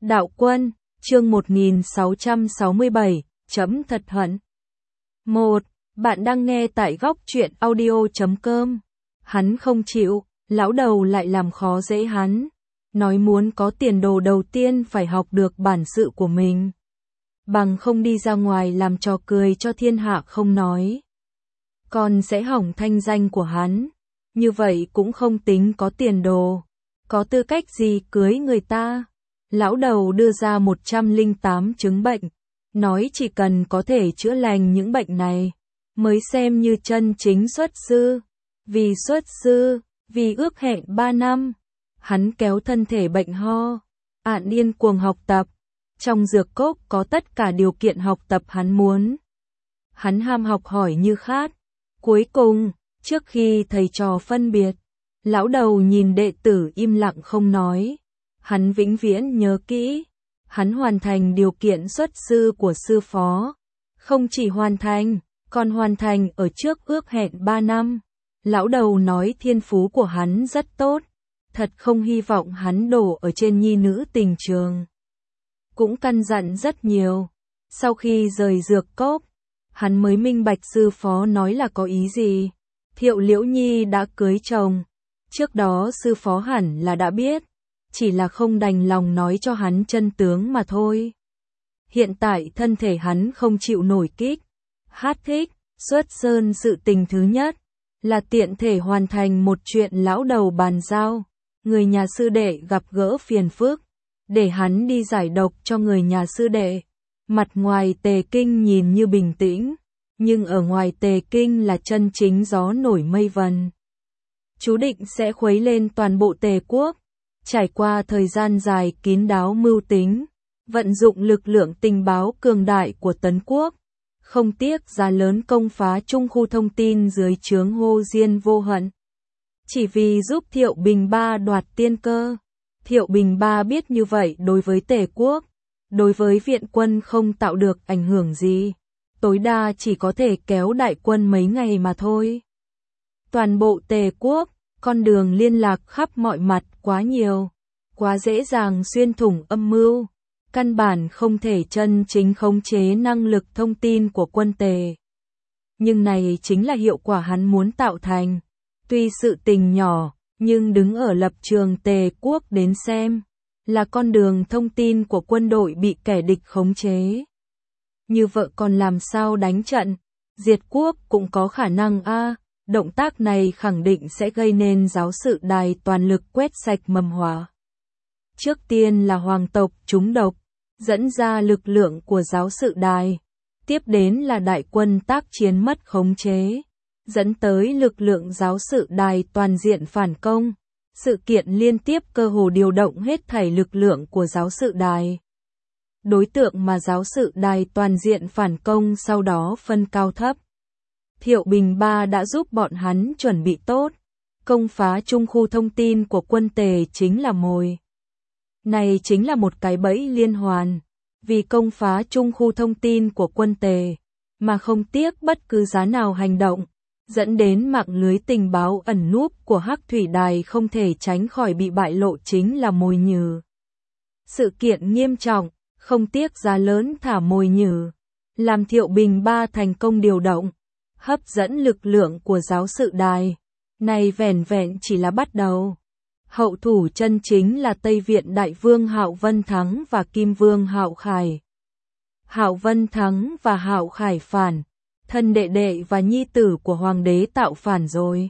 Đạo Quân, chương 1667, chấm thật hận. 1. Bạn đang nghe tại góc truyện audio.com. Hắn không chịu, lão đầu lại làm khó dễ hắn. Nói muốn có tiền đồ đầu tiên phải học được bản sự của mình. Bằng không đi ra ngoài làm trò cười cho thiên hạ không nói. Còn sẽ hỏng thanh danh của hắn. Như vậy cũng không tính có tiền đồ. Có tư cách gì cưới người ta? Lão đầu đưa ra 108 chứng bệnh. Nói chỉ cần có thể chữa lành những bệnh này. Mới xem như chân chính xuất sư. Vì xuất sư, vì ước hẹn 3 năm. Hắn kéo thân thể bệnh ho. Điên cuồng học tập. Trong dược cốc có tất cả điều kiện học tập hắn muốn. Hắn ham học hỏi như khát. Cuối cùng, trước khi thầy trò phân biệt, lão đầu nhìn đệ tử im lặng không nói. Hắn vĩnh viễn nhớ kỹ. Hắn hoàn thành điều kiện xuất sư của sư phó. Không chỉ hoàn thành, còn hoàn thành ở trước ước hẹn 3 năm. Lão đầu nói thiên phú của hắn rất tốt. Thật không hy vọng hắn đổ ở trên nhi nữ tình trường. Cũng căn dặn rất nhiều. Sau khi rời dược cốc, hắn mới minh bạch sư phó nói là có ý gì. Thiệu Liễu Nhi đã cưới chồng. Trước đó sư phó hẳn là đã biết. Chỉ là không đành lòng nói cho hắn chân tướng mà thôi. Hiện tại thân thể hắn không chịu nổi kích. Hát thích, xuất sơn sự tình thứ nhất. Là tiện thể hoàn thành một chuyện lão đầu bàn giao. Người nhà sư đệ gặp gỡ phiền phức. Để hắn đi giải độc cho người nhà sư đệ. Mặt ngoài Tề Kinh nhìn như bình tĩnh. Nhưng ở ngoài Tề Kinh là chân chính gió nổi mây vần. Chú định sẽ khuấy lên toàn bộ Tề quốc. Trải qua thời gian dài kín đáo mưu tính. Vận dụng lực lượng tình báo cường đại của Tấn quốc. Không tiếc giá lớn công phá trung khu thông tin dưới trướng Hồ Diên Vô Hận. Chỉ vì giúp Thiệu Bình Ba đoạt tiên cơ. Thiệu Bình Ba biết như vậy đối với Tề quốc. Đối với viện quân không tạo được ảnh hưởng gì. Tối đa chỉ có thể kéo đại quân mấy ngày mà thôi. Toàn bộ Tề quốc, con đường liên lạc khắp mọi mặt quá nhiều. Quá dễ dàng xuyên thủng âm mưu. Căn bản không thể chân chính khống chế năng lực thông tin của quân Tề. Nhưng này chính là hiệu quả hắn muốn tạo thành. Tuy sự tình nhỏ, nhưng đứng ở lập trường Tề quốc đến xem, là con đường thông tin của quân đội bị kẻ địch khống chế. Như vậy còn làm sao đánh trận, diệt quốc cũng có khả năng động tác này khẳng định sẽ gây nên giáo sự đài toàn lực quét sạch mầm họa. Trước tiên là hoàng tộc trúng độc, dẫn ra lực lượng của giáo sự đài. Tiếp đến là đại quân tác chiến mất khống chế, dẫn tới lực lượng giáo sự đài toàn diện phản công. Sự kiện liên tiếp cơ hồ điều động hết thảy lực lượng của giáo sự đài. Đối tượng mà giáo sự đài toàn diện phản công sau đó phân cao thấp. Thiệu Bình Ba đã giúp bọn hắn chuẩn bị tốt. Công phá trung khu thông tin của quân Tề chính là mồi. Này chính là một cái bẫy liên hoàn. Vì công phá trung khu thông tin của quân Tề, mà không tiếc bất cứ giá nào hành động, dẫn đến mạng lưới tình báo ẩn núp của Hắc Thủy Đài không thể tránh khỏi bị bại lộ chính là mồi nhử. Sự kiện nghiêm trọng, không tiếc giá lớn thả mồi nhử, làm Thiệu Bình Ba thành công điều động, hấp dẫn lực lượng của giáo sự đài. Này vẻn vẹn chỉ là bắt đầu. Hậu thủ chân chính là Tây Viện Đại Vương Hạo Vân Thắng và Kim Vương Hạo Khải. Hạo Vân Thắng và Hạo Khải phản, thân đệ đệ và nhi tử của hoàng đế tạo phản rồi.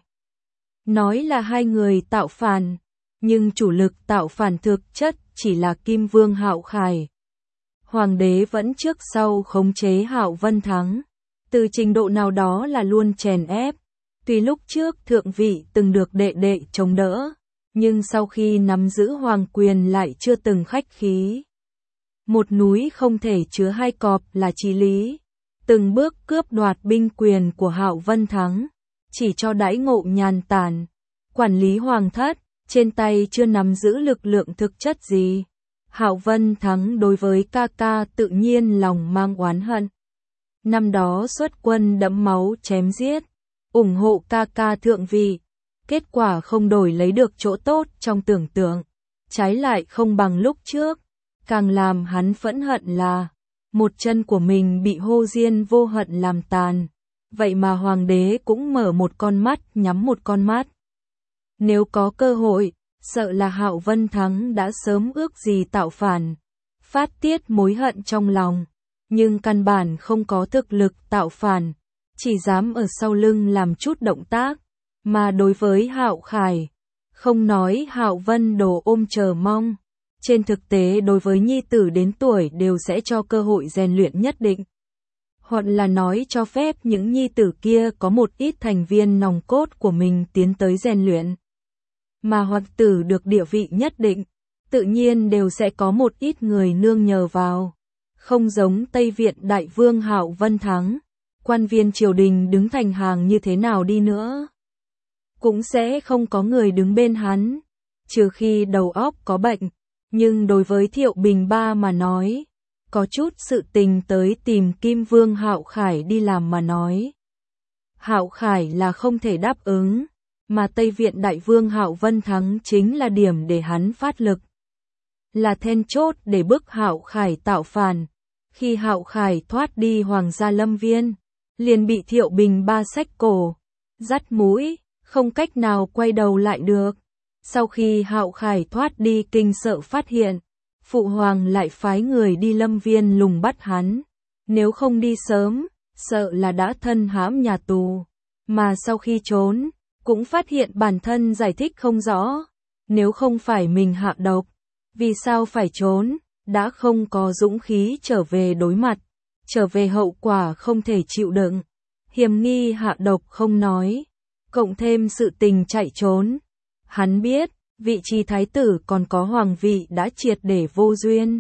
Nói là hai người tạo phản, nhưng chủ lực tạo phản thực chất chỉ là Kim Vương Hạo Khải. Hoàng đế vẫn trước sau khống chế Hạo Vân Thắng, từ trình độ nào đó là luôn chèn ép. Tuy lúc trước thượng vị từng được đệ đệ chống đỡ, nhưng sau khi nắm giữ hoàng quyền lại chưa từng khách khí. Một núi không thể chứa hai cọp là chí lý. Từng bước cướp đoạt binh quyền của Hạo Vân Thắng, chỉ cho đãi ngộ nhàn tản. Quản lý hoàng thất, trên tay chưa nắm giữ lực lượng thực chất gì. Hạo Vân Thắng đối với ca ca tự nhiên lòng mang oán hận. Năm đó xuất quân đẫm máu chém giết, ủng hộ ca ca thượng vị. Kết quả không đổi lấy được chỗ tốt trong tưởng tượng. Trái lại không bằng lúc trước. Càng làm hắn phẫn hận là, một chân của mình bị Hồ Diên vô hận làm tàn. Vậy mà hoàng đế cũng mở một con mắt nhắm một con mắt. Nếu có cơ hội, sợ là Hạo Vân Thắng đã sớm ước gì tạo phản, phát tiết mối hận trong lòng, nhưng căn bản không có thực lực tạo phản, chỉ dám ở sau lưng làm chút động tác, mà đối với Hạo Khải, không nói Hạo Vân Đồ ôm chờ mong, trên thực tế đối với nhi tử đến tuổi đều sẽ cho cơ hội rèn luyện nhất định. Hoặc là nói cho phép những nhi tử kia có một ít thành viên nòng cốt của mình tiến tới rèn luyện. Mà hoặc tử được địa vị nhất định, tự nhiên đều sẽ có một ít người nương nhờ vào. Không giống Tây Viện Đại Vương Hạo Vân Thắng, quan viên triều đình đứng thành hàng như thế nào đi nữa, cũng sẽ không có người đứng bên hắn, trừ khi đầu óc có bệnh. Nhưng đối với Thiệu Bình Ba mà nói, có chút sự tình tới tìm Kim Vương Hạo Khải đi làm mà nói. Hạo Khải là không thể đáp ứng, mà Tây Viện Đại Vương Hạo Vân Thắng chính là điểm để hắn phát lực. Là then chốt để bức Hạo Khải tạo phản. Khi Hạo Khải thoát đi Hoàng gia Lâm Viên, liền bị Thiệu Bình Ba xách cổ, dắt mũi, không cách nào quay đầu lại được. Sau khi Hạo Khải thoát đi kinh sợ phát hiện, Phụ Hoàng lại phái người đi Lâm Viên lùng bắt hắn. Nếu không đi sớm, sợ là đã thân hãm nhà tù. Mà sau khi trốn, cũng phát hiện bản thân giải thích không rõ. Nếu không phải mình hạ độc, vì sao phải trốn, đã không có dũng khí trở về đối mặt. Trở về hậu quả không thể chịu đựng. Hiểm nghi hạ độc không nói, cộng thêm sự tình chạy trốn. Hắn biết, vị trí thái tử còn có hoàng vị đã triệt để vô duyên.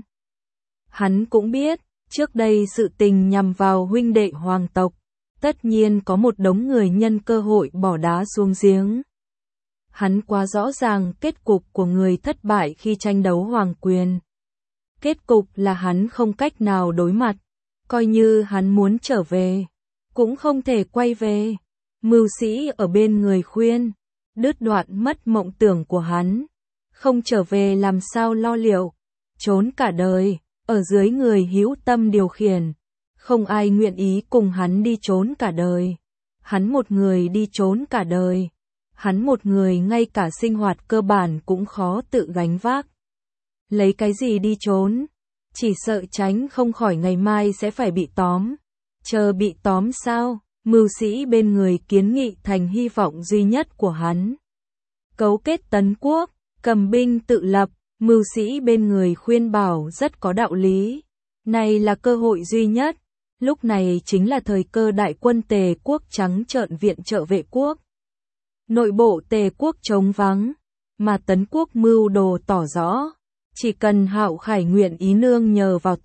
Hắn cũng biết, trước đây sự tình nhằm vào huynh đệ hoàng tộc, tất nhiên có một đống người nhân cơ hội bỏ đá xuống giếng. Hắn quá rõ ràng kết cục của người thất bại khi tranh đấu hoàng quyền. Kết cục là hắn không cách nào đối mặt, coi như hắn muốn trở về, cũng không thể quay về. Mưu sĩ ở bên người khuyên, đứt đoạn mất mộng tưởng của hắn, không trở về làm sao lo liệu, trốn cả đời, ở dưới người hữu tâm điều khiển, không ai nguyện ý cùng hắn đi trốn cả đời. Hắn một người đi trốn cả đời, hắn một người ngay cả sinh hoạt cơ bản cũng khó tự gánh vác. Lấy cái gì đi trốn? Chỉ sợ tránh không khỏi ngày mai sẽ phải bị tóm. Chờ bị tóm sao? Mưu sĩ bên người kiến nghị thành hy vọng duy nhất của hắn. Cấu kết tấn quốc, cầm binh tự lập, mưu sĩ bên người khuyên bảo rất có đạo lý. Này là cơ hội duy nhất. Lúc này chính là thời cơ đại quân Tề quốc trắng trợn viện trợ vệ quốc. Nội bộ Tề quốc trống vắng, mà Tấn quốc mưu đồ tỏ rõ. Chỉ cần Hạo Khải nguyện ý nương nhờ vào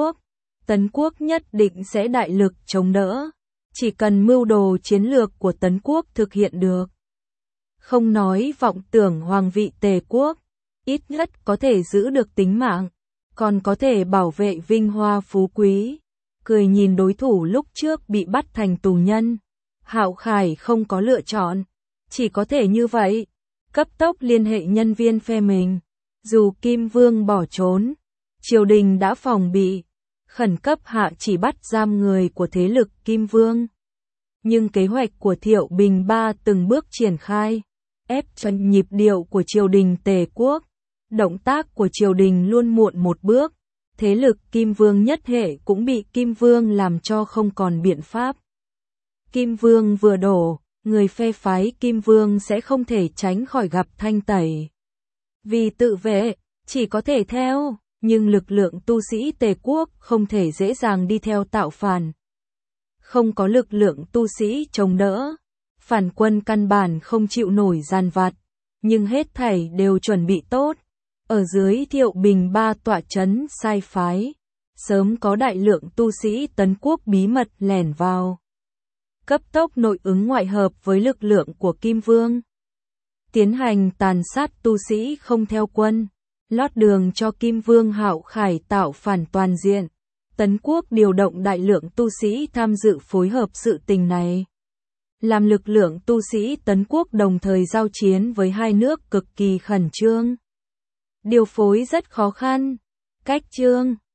Tấn quốc nhất định sẽ đại lực chống đỡ. Chỉ cần mưu đồ chiến lược của Tấn quốc thực hiện được. Không nói vọng tưởng hoàng vị Tề quốc, ít nhất có thể giữ được tính mạng, còn có thể bảo vệ vinh hoa phú quý. Cười nhìn đối thủ lúc trước bị bắt thành tù nhân, Hạo Khải không có lựa chọn, chỉ có thể như vậy, cấp tốc liên hệ nhân viên phe mình. Dù Kim Vương bỏ trốn, triều đình đã phòng bị, khẩn cấp hạ chỉ bắt giam người của thế lực Kim Vương. Nhưng kế hoạch của Thiệu Bình Ba từng bước triển khai, ép cho nhịp điệu của triều đình Tề quốc. Động tác của triều đình luôn muộn một bước, thế lực Kim Vương nhất hệ cũng bị Kim Vương làm cho không còn biện pháp. Kim Vương vừa đổ, người phe phái Kim Vương sẽ không thể tránh khỏi gặp thanh tẩy. Vì tự vệ, chỉ có thể theo, nhưng lực lượng tu sĩ Tề quốc không thể dễ dàng đi theo tạo phản. Không có lực lượng tu sĩ chống đỡ, phản quân căn bản không chịu nổi gian vặt, nhưng hết thảy đều chuẩn bị tốt. Ở dưới Thiệu Bình Ba tọa trấn sai phái, sớm có đại lượng tu sĩ Tấn quốc bí mật lẻn vào. Cấp tốc nội ứng ngoại hợp với lực lượng của Kim Vương. Tiến hành tàn sát tu sĩ không theo quân, lót đường cho Kim Vương Hạo Khải tạo phản toàn diện. Tấn quốc điều động đại lượng tu sĩ tham dự phối hợp sự tình này. Làm lực lượng tu sĩ Tấn quốc đồng thời giao chiến với hai nước cực kỳ khẩn trương. Điều phối rất khó khăn. Cách chương